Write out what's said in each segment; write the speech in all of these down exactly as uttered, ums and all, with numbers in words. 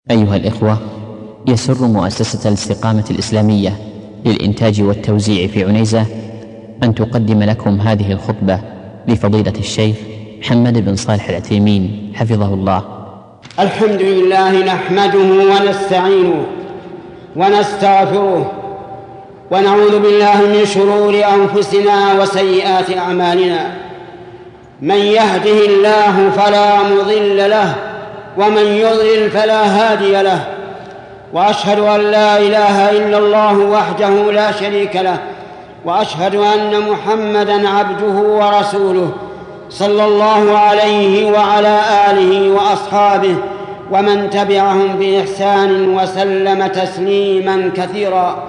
أيها الإخوة، يسر مؤسسة الاستقامة الإسلامية للإنتاج والتوزيع في عنيزة أن تقدم لكم هذه الخطبة لفضيلة الشيخ محمد بن صالح العثيمين حفظه الله. الحمد لله نحمده ونستعينه ونستغفره ونعوذ بالله من شرور أنفسنا وسيئات أعمالنا. من يهده الله فلا مضل له ومن يضلل فلا هادي له، وأشهد أن لا إله إلا الله وحده لا شريك له، وأشهد أن محمدًا عبده ورسوله صلى الله عليه وعلى آله وأصحابه ومن تبعهم بإحسان وسلم تسليمًا كثيرا.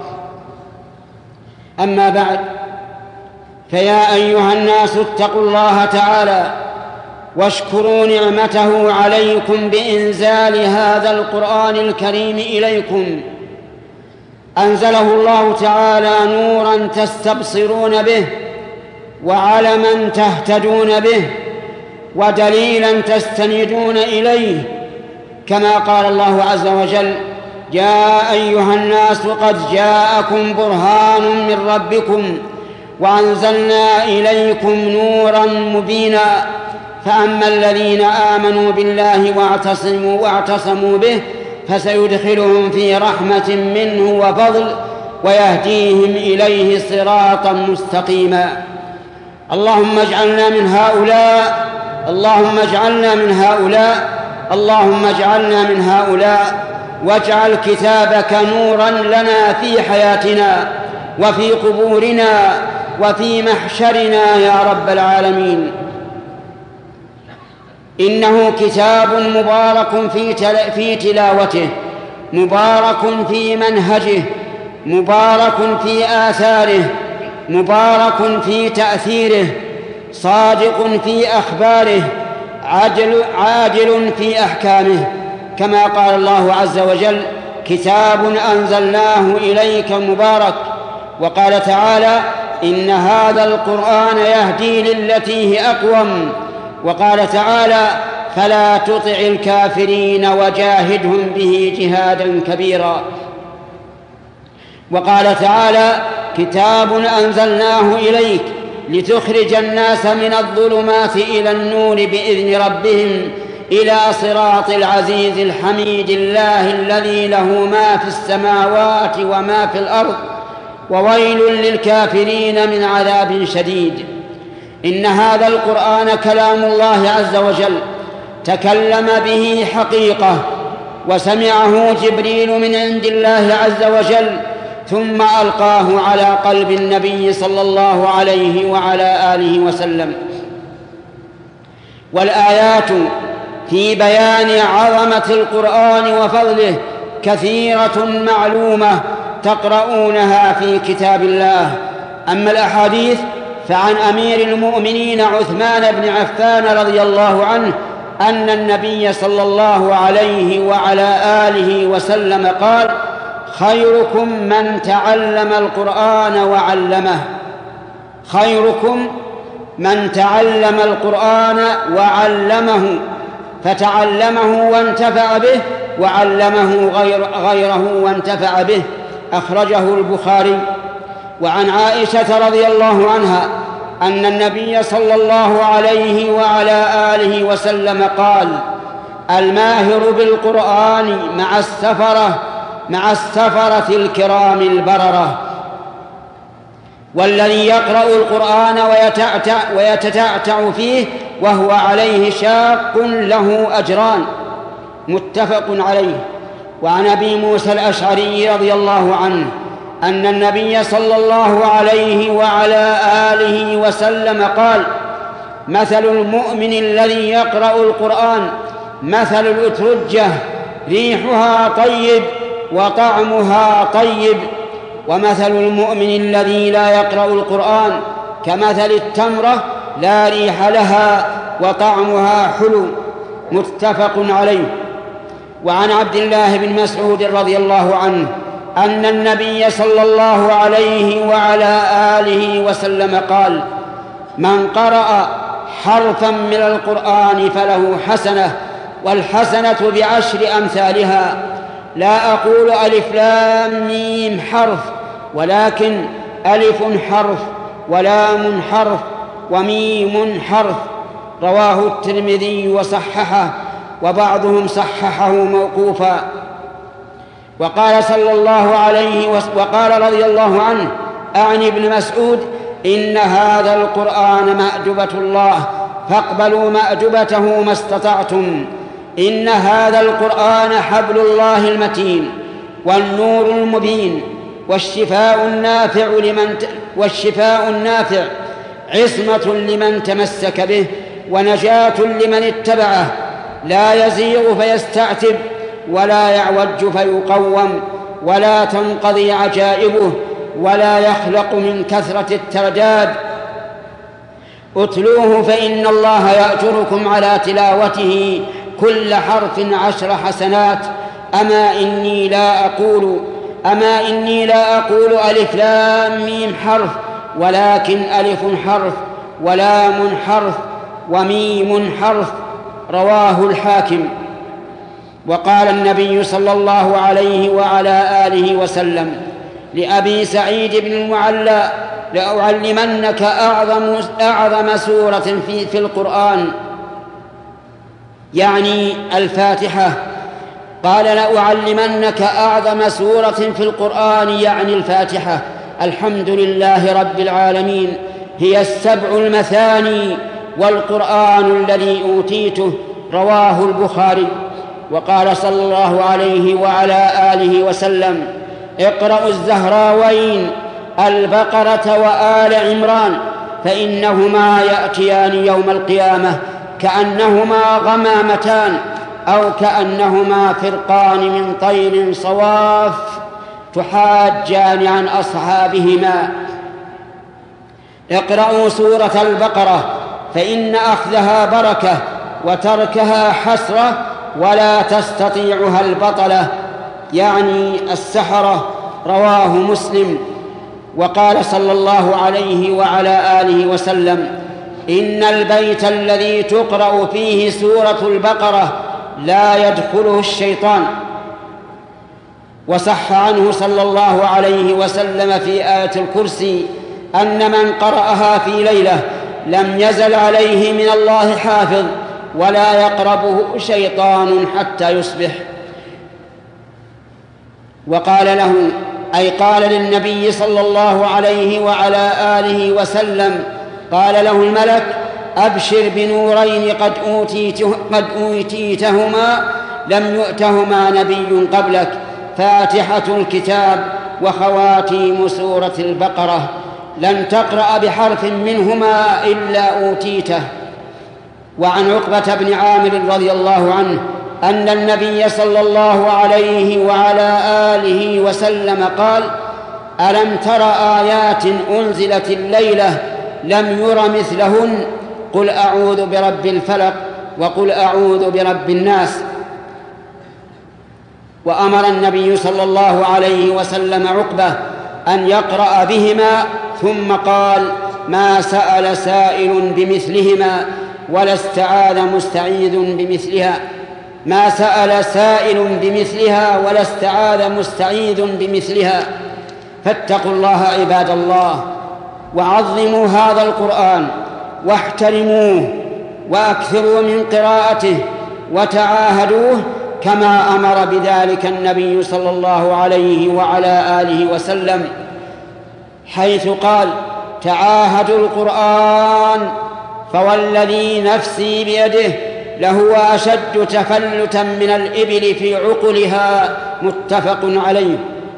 أما بعد، فيا أيها الناس اتقوا الله تعالى واشكروا نعمته عليكم بإنزال هذا القرآن الكريم إليكم. أنزله الله تعالى نوراً تستبصرون به، وعلماً تهتدون به، ودليلاً تستندون إليه، كما قال الله عز وجل: يا أيها الناس قد جاءكم برهان من ربكم وأنزلنا إليكم نوراً مبيناً. فأما الذين آمنوا بالله واعتصموا, واعتصموا به فسيدخلهم في رحمة منه وفضل ويهديهم إليه صراطا مستقيما. اللهم اجعلنا من هؤلاء اللهم اجعلنا من هؤلاء اللهم اجعلنا من هؤلاء واجعل كتابك نورا لنا في حياتنا وفي قبورنا وفي محشرنا يا رب العالمين. إنه كتاب مبارك في تلاوته، مبارك في منهجه، مبارك في آثاره، مبارك في تأثيره، صادق في أخباره، عاجل, عاجل في أحكامه، كما قال الله عز وجل: كتاب أنزلناه إليك مبارك. وقال تعالى: إن هذا القرآن يهدي للتي هي أقوم. وقال تعالى: فلا تطع الكافرين وجاهدهم به جهادا كبيرا. وقال تعالى: كتاب أنزلناه إليك لتخرج الناس من الظلمات إلى النور بإذن ربهم إلى صراط العزيز الحميد الله الذي له ما في السماوات وما في الأرض وويل للكافرين من عذاب شديد. إن هذا القرآن كلام الله عز وجل، تكلم به حقيقة، وسمعه جبريل من عند الله عز وجل، ثم ألقاه على قلب النبي صلى الله عليه وعلى آله وسلم. والآيات في بيان عظمة القرآن وفضله كثيرة معلومة تقرؤونها في كتاب الله. أما الأحاديث فعن أمير المؤمنين عثمان بن عفان رضي الله عنه أن النبي صلى الله عليه وعلى آله وسلم قال: خيركم من تعلم القرآن وعلمه خيركم من تعلم القرآن وعلمه فتعلمه وانتفع به وعلمه غير غيره وانتفع به. أخرجه البخاري. وعن عائشة رضي الله عنها أن النبي صلى الله عليه وعلى آله وسلم قال: الماهر بالقرآن مع السفرة مع السفرة الكرام البررة. والذي يقرأ القرآن ويتعتع ويتتعتع فيه وهو عليه شاق له أجران. متفق عليه. وعن أبي موسى الأشعري رضي الله عنه أن النبي صلى الله عليه وعلى آله وسلم قال: مثل المؤمن الذي يقرأ القرآن مثل الأترجة ريحها طيب وطعمها طيب، ومثل المؤمن الذي لا يقرأ القرآن كمثل التمرة لا ريح لها وطعمها حلو. متفق عليه. وعن عبد الله بن مسعود رضي الله عنه أن النبي صلى الله عليه وعلى آله وسلم قال: من قرأ حرفا من القرآن فله حسنة والحسنة بعشر أمثالها. لا أقول ألف لام ميم حرف، ولكن ألف حرف ولام حرف وميم حرف. رواه الترمذي وصححه، وبعضهم صححه موقوفا. وقال صلى الله عليه وسلم وقال رضي الله عنه عن ابن مسعود: إن هذا القرآن مأدبة الله فاقبلوا مأدبته ما استطعتم. إن هذا القرآن حبل الله المتين والنور المبين والشفاء النافع لمن والشفاء النافع عصمة لمن تمسك به ونجاة لمن اتبعه. لا يزيغ فيستعتب ولا يعوج فيقوم ولا تنقضي عجائبه ولا يخلق من كثرة الترداد. اتلوه فإن الله يأجركم على تلاوته كل حرف عشر حسنات. أما إني لا أقول أما إني لا أقول ألف لام ميم حرف، ولكن ألف حرف ولام حرف وميم حرف. رواه الحاكم. وقال النبي صلى الله عليه وعلى آله وسلم لأبي سعيد بن المعلى: لأعلمنك أعظم, أعظم سورة في, في القرآن، يعني الفاتحة. قال: لأعلمنك أعظم سورة في القرآن، يعني الفاتحة. الحمد لله رب العالمين هي السبع المثاني والقرآن الذي أوتيته. رواه البخاري. وقال صلى الله عليه وعلى آله وسلم: اقرأوا الزهراوين البقرة وآل عمران فإنهما يأتيان يوم القيامة كأنهما غمامتان أو كأنهما فرقان من طير صواف تحاجان عن أصحابهما. اقرأوا سورة البقرة فإن أخذها بركة وتركها حسرة ولا تستطيعها البطلة، يعني السحرة. رواه مسلم. وقال صلى الله عليه وعلى آله وسلم: إن البيت الذي تقرأ فيه سورة البقرة لا يدخله الشيطان. وصح عنه صلى الله عليه وسلم في آية الكرسي أن من قرأها في ليلة لم يزل عليه من الله حافظ ولا يقربه شيطان حتى يصبح. وقال له، أي قال للنبي صلى الله عليه وعلى آله وسلم، قال له الملك: أبشر بنورين قد أوتيته قد أوتيتهما لم يؤتهما نبي قبلك، فاتحة الكتاب وخواتيم سورة البقرة، لن تقرأ بحرف منهما إلا أوتيته. وعن عقبة بن عامر رضي الله عنه أن النبي صلى الله عليه وعلى آله وسلم قال: ألم تر آيات أنزلت الليلة لم ير مثلهن، قل أعوذ برب الفلق وقل أعوذ برب الناس. وأمر النبي صلى الله عليه وسلم عقبة أن يقرأ بهما، ثم قال: ما سأل سائل بمثلهما ولا استعاذ مستعيذ بمثلها ما سأل سائل بمثلها ولا استعاذ مستعيذ بمثلها. فاتقوا الله عباد الله، وعظموا هذا القرآن واحترموه وأكثروا من قراءته وتعاهدوه كما أمر بذلك النبي صلى الله عليه وعلى آله وسلم، حيث قال: تعاهدوا القرآن فوالذي نفسي بيده لهو أشد تفلتا من الإبل في عقلها. متفق عليه.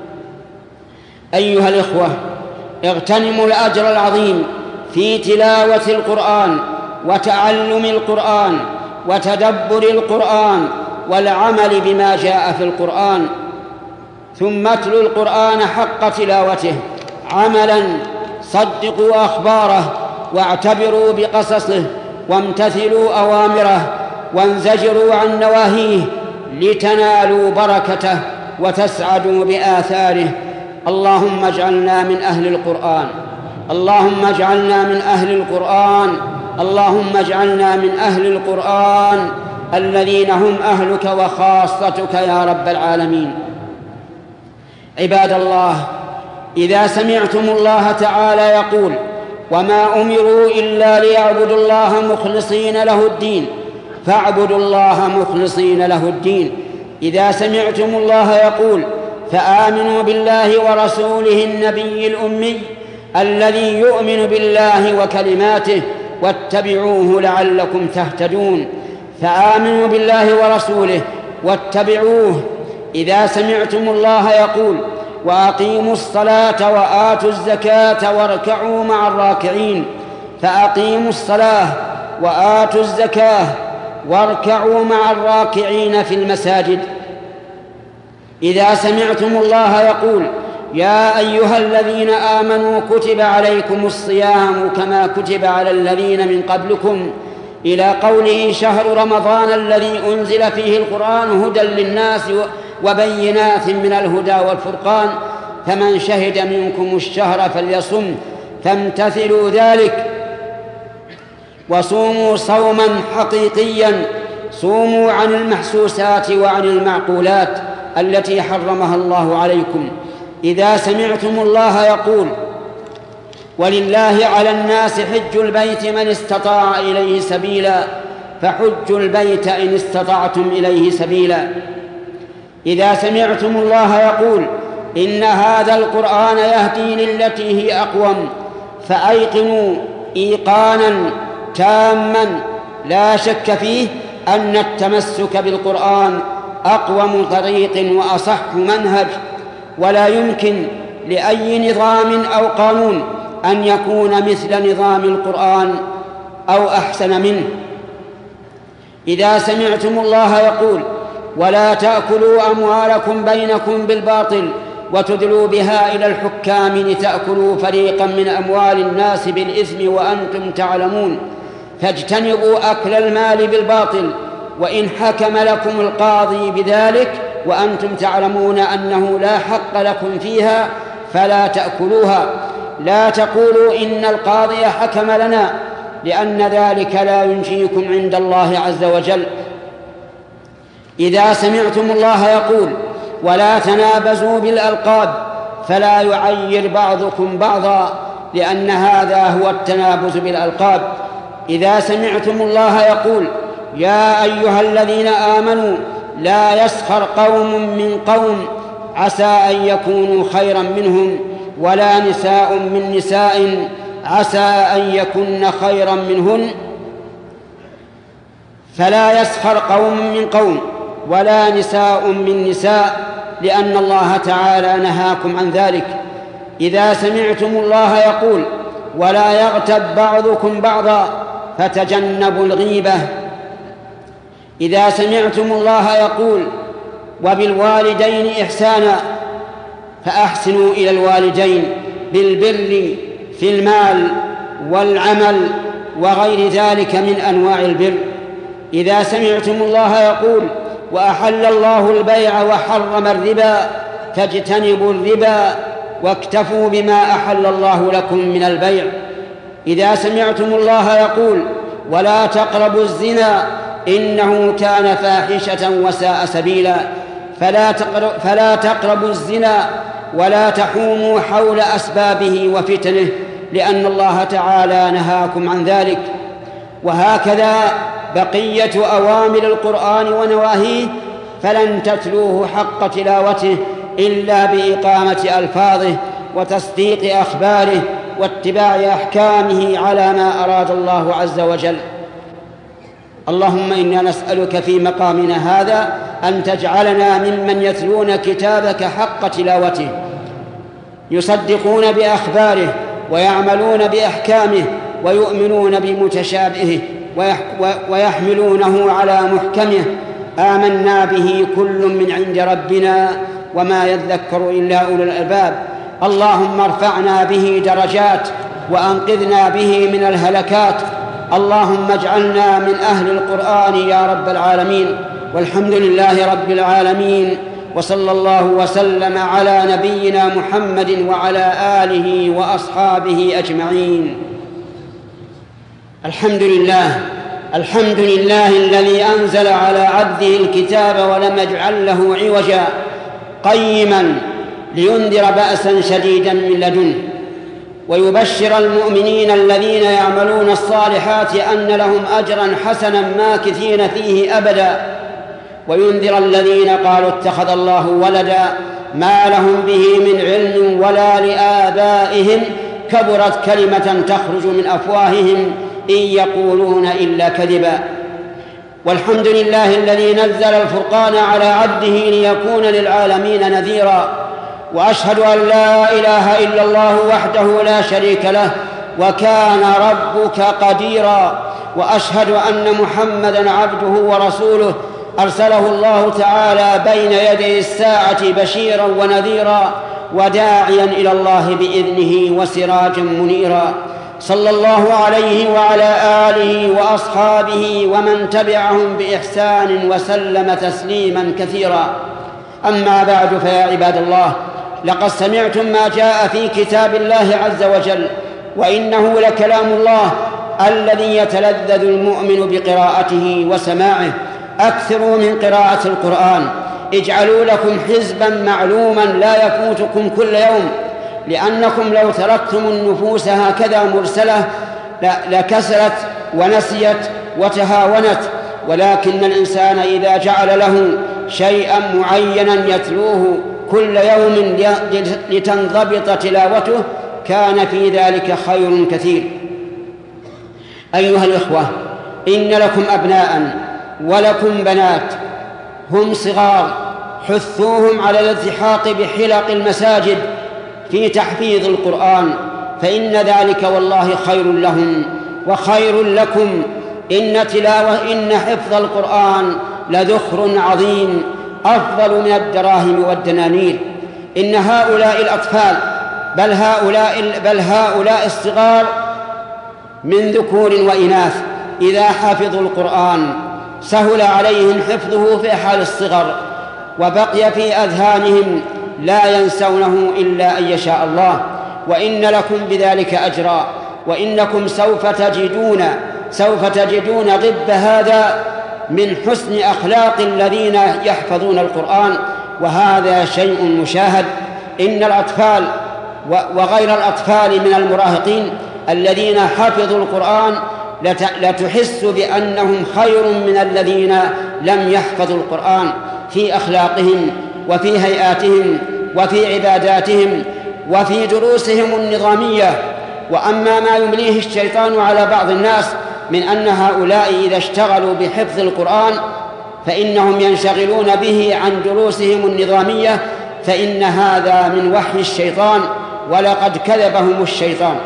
أيها الإخوة، اغتنموا الأجر العظيم في تلاوة القرآن وتعلم القرآن وتدبر القرآن والعمل بما جاء في القرآن، ثم اتلوا القرآن حق تلاوته عملا، صدقوا أخباره واعتبروا بقصصه وامتثلوا أوامره وانزجروا عن نواهيه لتنالوا بركته وتسعدوا بآثاره. اللهم اجعلنا من أهل القرآن، اللهم اجعلنا من أهل القرآن، اللهم اجعلنا من أهل القرآن الذين هم أهلك وخاصتك يا رب العالمين. عباد الله، إذا سمعتم الله تعالى يقول: وما أمروا إلا ليعبدوا الله مخلصين له الدين فاعبدوا الله مخلصين له الدين، إذا سمعتم الله يقول: فآمنوا بالله ورسوله النبي الأمي الذي يؤمن بالله وكلماته واتبعوه لعلكم تهتدون، فآمنوا بالله ورسوله واتبعوه. إذا سمعتم الله يقول: وأقيموا الصلاة وآتوا الزكاة واركعوا مع الراكعين، فأقيموا الصلاة وآتوا الزكاة واركعوا مع الراكعين في المساجد. إذا سمعتم الله يقول: يا أيها الذين آمنوا كتب عليكم الصيام كما كتب على الذين من قبلكم، إلى قوله: شهر رمضان الذي أنزل فيه القرآن هدى للناس وبينات من الهدى والفرقان، فمن شهد منكم الشهر فليصم، فامتثلوا ذلك وصوموا صوما حقيقيا، صوموا عن المحسوسات وعن المعقولات التي حرمها الله عليكم. إذا سمعتم الله يقول: ولله على الناس حج البيت من استطاع إليه سبيلا، فحجوا البيت إن استطعتم إليه سبيلا. إذا سمعتم الله يقول: إن هذا القرآن يهدي للتي هي أقوم، فأيقنوا إيقانا تاما لا شك فيه أن التمسك بالقرآن أقوم طريق وأصح منهج، ولا يمكن لأي نظام أو قانون أن يكون مثل نظام القرآن أو أحسن منه. إذا سمعتم الله يقول: ولا تأكلوا أموالكم بينكم بالباطل وتدلوا بها إلى الحكام لتأكلوا فريقا من أموال الناس بالإثم وأنتم تعلمون، فاجتنبوا أكل المال بالباطل، وإن حكم لكم القاضي بذلك وأنتم تعلمون أنه لا حق لكم فيها فلا تأكلوها. لا تقولوا إن القاضي حكم لنا، لأن ذلك لا ينجيكم عند الله عز وجل. إذا سمعتم الله يقول: ولا تنابزوا بالألقاب فلا يعير بعضكم بعضا، لأن هذا هو التنابز بالألقاب. إذا سمعتم الله يقول: يا أيها الذين آمنوا لا يسخر قوم من قوم عسى أن يكونوا خيرا منهم، ولا نساء من نساء عسى أن يكن خيرا منهن، فلا يسخر قوم من قوم ولا نساء من نساء، لأن الله تعالى نهاكم عن ذلك. إذا سمعتم الله يقول: ولا يغتب بعضكم بعضا فتجنبوا الغيبة. إذا سمعتم الله يقول: وبالوالدين إحسانا، فأحسنوا إلى الوالدين بالبر في المال والعمل وغير ذلك من أنواع البر. إذا سمعتم الله يقول: وأحل الله البيع وحرم الربا فاجتنبوا الربا واكتفوا بما أحل الله لكم من البيع. إذا سمعتم الله يقول: ولا تقربوا الزنا إنه كان فاحشة وساء سبيلا، فلا تقرب فلا تقربوا الزنا ولا تحوموا حول أسبابه وفتنه، لأن الله تعالى نهاكم عن ذلك. وهكذا بقية أوامر القرآن ونواهيه، فلن تتلوه حق تلاوته إلا بإقامة ألفاظه وتصديق أخباره واتباع أحكامه على ما أراد الله عز وجل. اللهم إنا نسألك في مقامنا هذا أن تجعلنا ممن يتلون كتابك حق تلاوته، يصدقون بأخباره ويعملون بأحكامه ويؤمنون بمتشابهه ويحملونه على محكمه. آمنا به كل من عند ربنا وما يذكر إلا أولو الألباب. اللهم ارفعنا به درجات وأنقذنا به من الهلكات. اللهم اجعلنا من أهل القرآن يا رب العالمين، والحمد لله رب العالمين، وصلى الله وسلم على نبينا محمد وعلى آله وأصحابه أجمعين. الحمد لله الحمد لله الذي أنزل على عبده الكتاب ولم يجعل له عوجا قيما لينذر بأسا شديدا من لدنه ويبشر المؤمنين الذين يعملون الصالحات أن لهم أجرا حسنا ماكثين فيه أبدا وينذر الذين قالوا اتخذ الله ولدا ما لهم به من علم ولا لآبائهم كبرت كلمة تخرج من أفواههم إن يقولون إلا كذبا. والحمد لله الذي نزل الفرقان على عبده ليكون للعالمين نذيرا. وأشهد أن لا إله إلا الله وحده لا شريك له وكان ربك قديرا. وأشهد أن محمدًا عبده ورسوله أرسله الله تعالى بين يدي الساعة بشيرا ونذيرا وداعيا إلى الله بإذنه وسراجا منيرا. صلى الله عليه وعلى آله وأصحابه ومن تبعهم بإحسان وسلم تسليما كثيرا. أما بعد، فيا عباد الله، لقد سمعتم ما جاء في كتاب الله عز وجل، وإنه لكلام الله الذي يتلذذ المؤمن بقراءته وسماعه. أكثروا من قراءة القرآن، اجعلوا لكم حزبا معلوما لا يفوتكم كل يوم، لأنكم لو تركتم النفوس هكذا مرسلة لكسلت ونسيت وتهاونت، ولكن الإنسان إذا جعل له شيئا معينا يتلوه كل يوم لتنضبط تلاوته كان في ذلك خير كثير. أيها الإخوة، إن لكم أبناء ولكم بنات هم صغار، حثوهم على الالتحاق بحلق المساجد في تحفيظ القرآن، فإن ذلك والله خير لهم وخير لكم. إن تلاوة إن حفظ القرآن لذخر عظيم أفضل من الدراهم والدنانير. إن هؤلاء الأطفال بل هؤلاء, بل هؤلاء الصغار من ذكور وإناث إذا حفظوا القرآن سهل عليهم حفظه في حال الصغر وبقي في أذهانهم لا ينسونه إلا أن يشاء الله. وإن لكم بذلك أجرا، وإنكم سوف تجدون سوف تجدون غب هذا من حسن أخلاق الذين يحفظون القرآن، وهذا شيء مشاهد. إن الأطفال وغير الأطفال من المراهقين الذين حفظوا القرآن لتحس بأنهم خير من الذين لم يحفظوا القرآن في أخلاقهم وفي هيئاتهم وفي عباداتهم وفي دروسهم النظامية. وأما ما يمليه الشيطان على بعض الناس من أن هؤلاء إذا اشتغلوا بحفظ القرآن فإنهم ينشغلون به عن دروسهم النظامية، فإن هذا من وحي الشيطان، ولقد كذبهم الشيطان.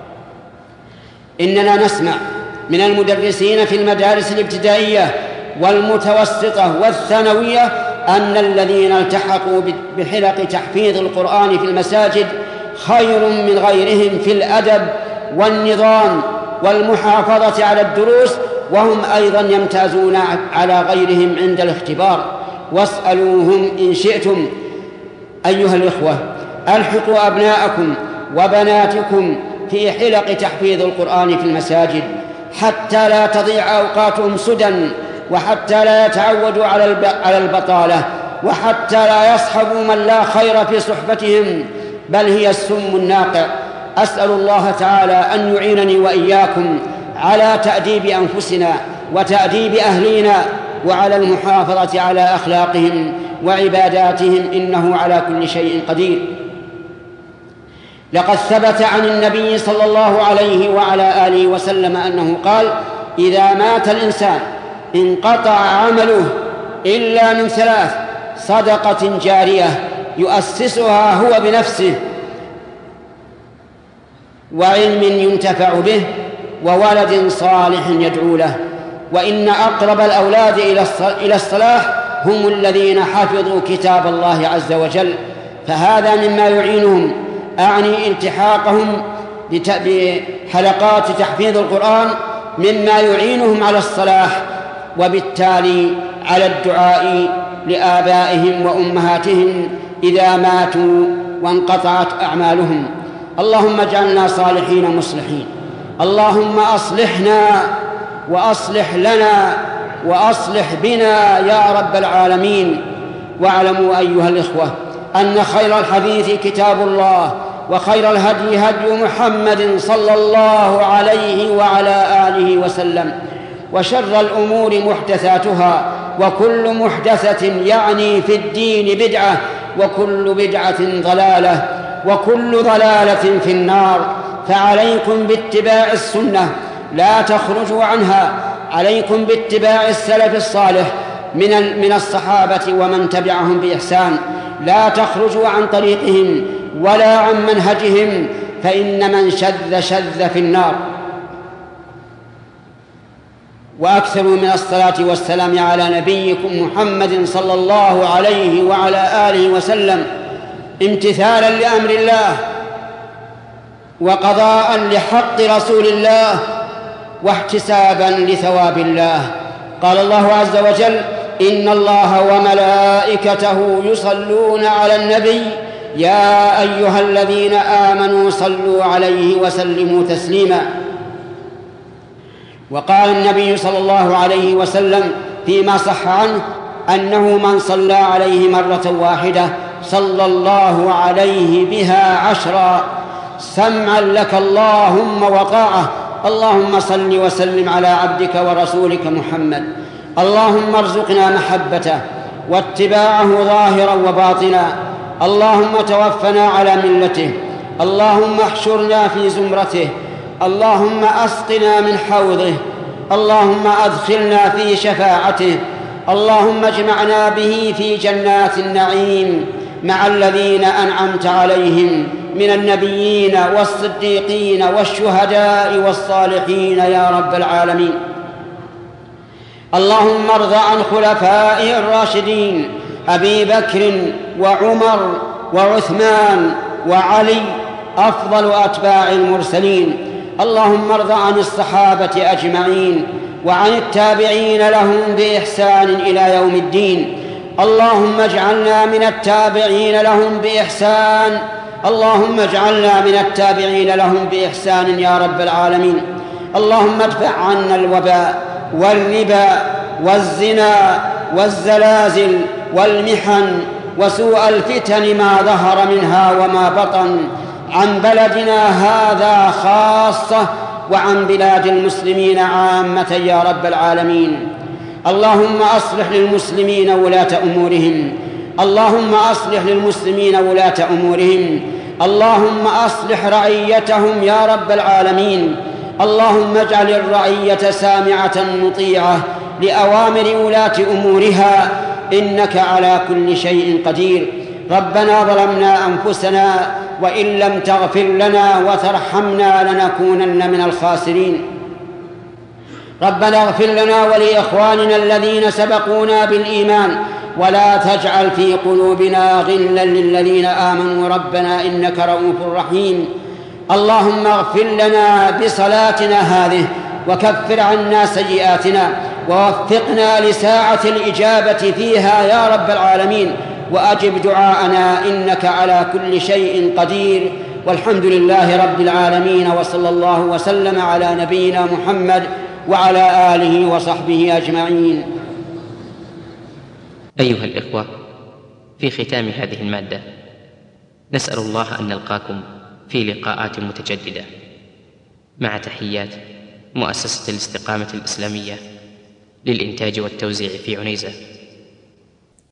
إننا نسمع من المدرسين في المدارس الابتدائية والمتوسطة والثانوية أن الذين التحقوا بحلق تحفيظ القرآن في المساجد خير من غيرهم في الأدب والنظام والمحافظة على الدروس، وهم أيضا يمتازون على غيرهم عند الاختبار. واسألوهم إن شئتم. أيها الإخوة، ألحقوا أبناءكم وبناتكم في حلق تحفيظ القرآن في المساجد حتى لا تضيع أوقاتهم سدى، وحتى لا يتعودوا على البطالة، وحتى لا يصحبوا من لا خير في صحبتهم بل هي السم الناقع. أسأل الله تعالى أن يعينني وإياكم على تأديب أنفسنا وتأديب أهلينا وعلى المحافظة على أخلاقهم وعباداتهم، إنه على كل شيء قدير. لقد ثبت عن النبي صلى الله عليه وعلى آله وسلم أنه قال: إذا مات الإنسان انقطع عمله إلا من ثلاث: صدقة جارية يؤسسها هو بنفسه، وعلم ينتفع به، وولد صالح يدعو له. وإن أقرب الأولاد إلى الصلاح هم الذين حفظوا كتاب الله عز وجل، فهذا مما يعينهم، أعني التحاقهم بحلقات تحفيظ القرآن مما يعينهم على الصلاح، وبالتالي على الدعاء لآبائهم وأمهاتهم إذا ماتوا وانقطعت أعمالهم. اللهم اجعلنا صالحين مصلحين، اللهم أصلحنا وأصلح لنا وأصلح بنا يا رب العالمين. واعلموا أيها الإخوة أن خير الحديث كتاب الله، وخير الهدي هدي محمد صلى الله عليه وعلى آله وسلم، وشر الأمور محدثاتها، وكل محدثة يعني في الدين بدعة، وكل بدعة ضلالة، وكل ضلالة في النار. فعليكم باتباع السنة لا تخرجوا عنها، عليكم باتباع السلف الصالح من من الصحابة ومن تبعهم بإحسان، لا تخرجوا عن طريقهم ولا عن منهجهم، فإن من شذ شذ في النار. وأكثروا من الصلاة والسلام على نبيكم محمد صلى الله عليه وعلى آله وسلم، امتثالا لأمر الله وقضاء لحق رسول الله واحتسابا لثواب الله. قال الله عز وجل: إن الله وملائكته يصلون على النبي يا أيها الذين آمنوا صلوا عليه وسلموا تسليما. وقال النبي صلى الله عليه وسلم فيما صح عنه أنه من صلى عليه مرة واحدة صلى الله عليه بها عشرا، سمعا لك اللهم وطاعة. اللهم صل وسلم على عبدك ورسولك محمد. اللهم ارزقنا محبته واتباعه ظاهرا وباطنا. اللهم توفنا على ملته. اللهم احشرنا في زمرته. اللهم أسقنا من حوضه. اللهم أدخلنا في شفاعته. اللهم اجمعنا به في جنات النعيم مع الذين أنعمت عليهم من النبيين والصديقين والشهداء والصالحين يا رب العالمين. اللهم ارض عن خلفائه الراشدين أبي بكر وعمر وعثمان وعلي أفضل أتباع المرسلين. اللهم ارض عن الصحابة أجمعين وعن التابعين لهم بإحسان إلى يوم الدين. اللهم اجعلنا من التابعين لهم بإحسان اللهم اجعلنا من التابعين لهم بإحسان يا رب العالمين. اللهم ادفع عنا الوباء والربا والزنا والزلازل والمحن وسوء الفتن ما ظهر منها وما بطن عن بلدنا هذا خاصة وعن بلاد المسلمين عامة يا رب العالمين. اللهم أصلح للمسلمين ولاة أمورهم. اللهم أصلح للمسلمين ولاة أمورهم. اللهم أصلح رعيتهم يا رب العالمين. اللهم اجعل الرعية سامعة مطيعة لأوامر ولاة أمورها، إنك على كل شيء قدير. ربنا ظلمنا أنفسنا وإن لم تغفر لنا وترحمنا لنكونن من الخاسرين. ربنا اغفر لنا ولإخواننا الذين سبقونا بالإيمان ولا تجعل في قلوبنا غلا للذين آمنوا ربنا إنك رؤوف رحيم. اللهم اغفر لنا بصلاتنا هذه وكفر عنا سيئاتنا ووفقنا لساعة الإجابة فيها يا رب العالمين، وأجب دعاءنا إنك على كل شيء قدير. والحمد لله رب العالمين، وصلى الله وسلم على نبينا محمد وعلى آله وصحبه أجمعين. أيها الإخوة، في ختام هذه المادة نسأل الله أن نلقاكم في لقاءات متجددة، مع تحيات مؤسسة الاستقامة الإسلامية للإنتاج والتوزيع في عنيزة.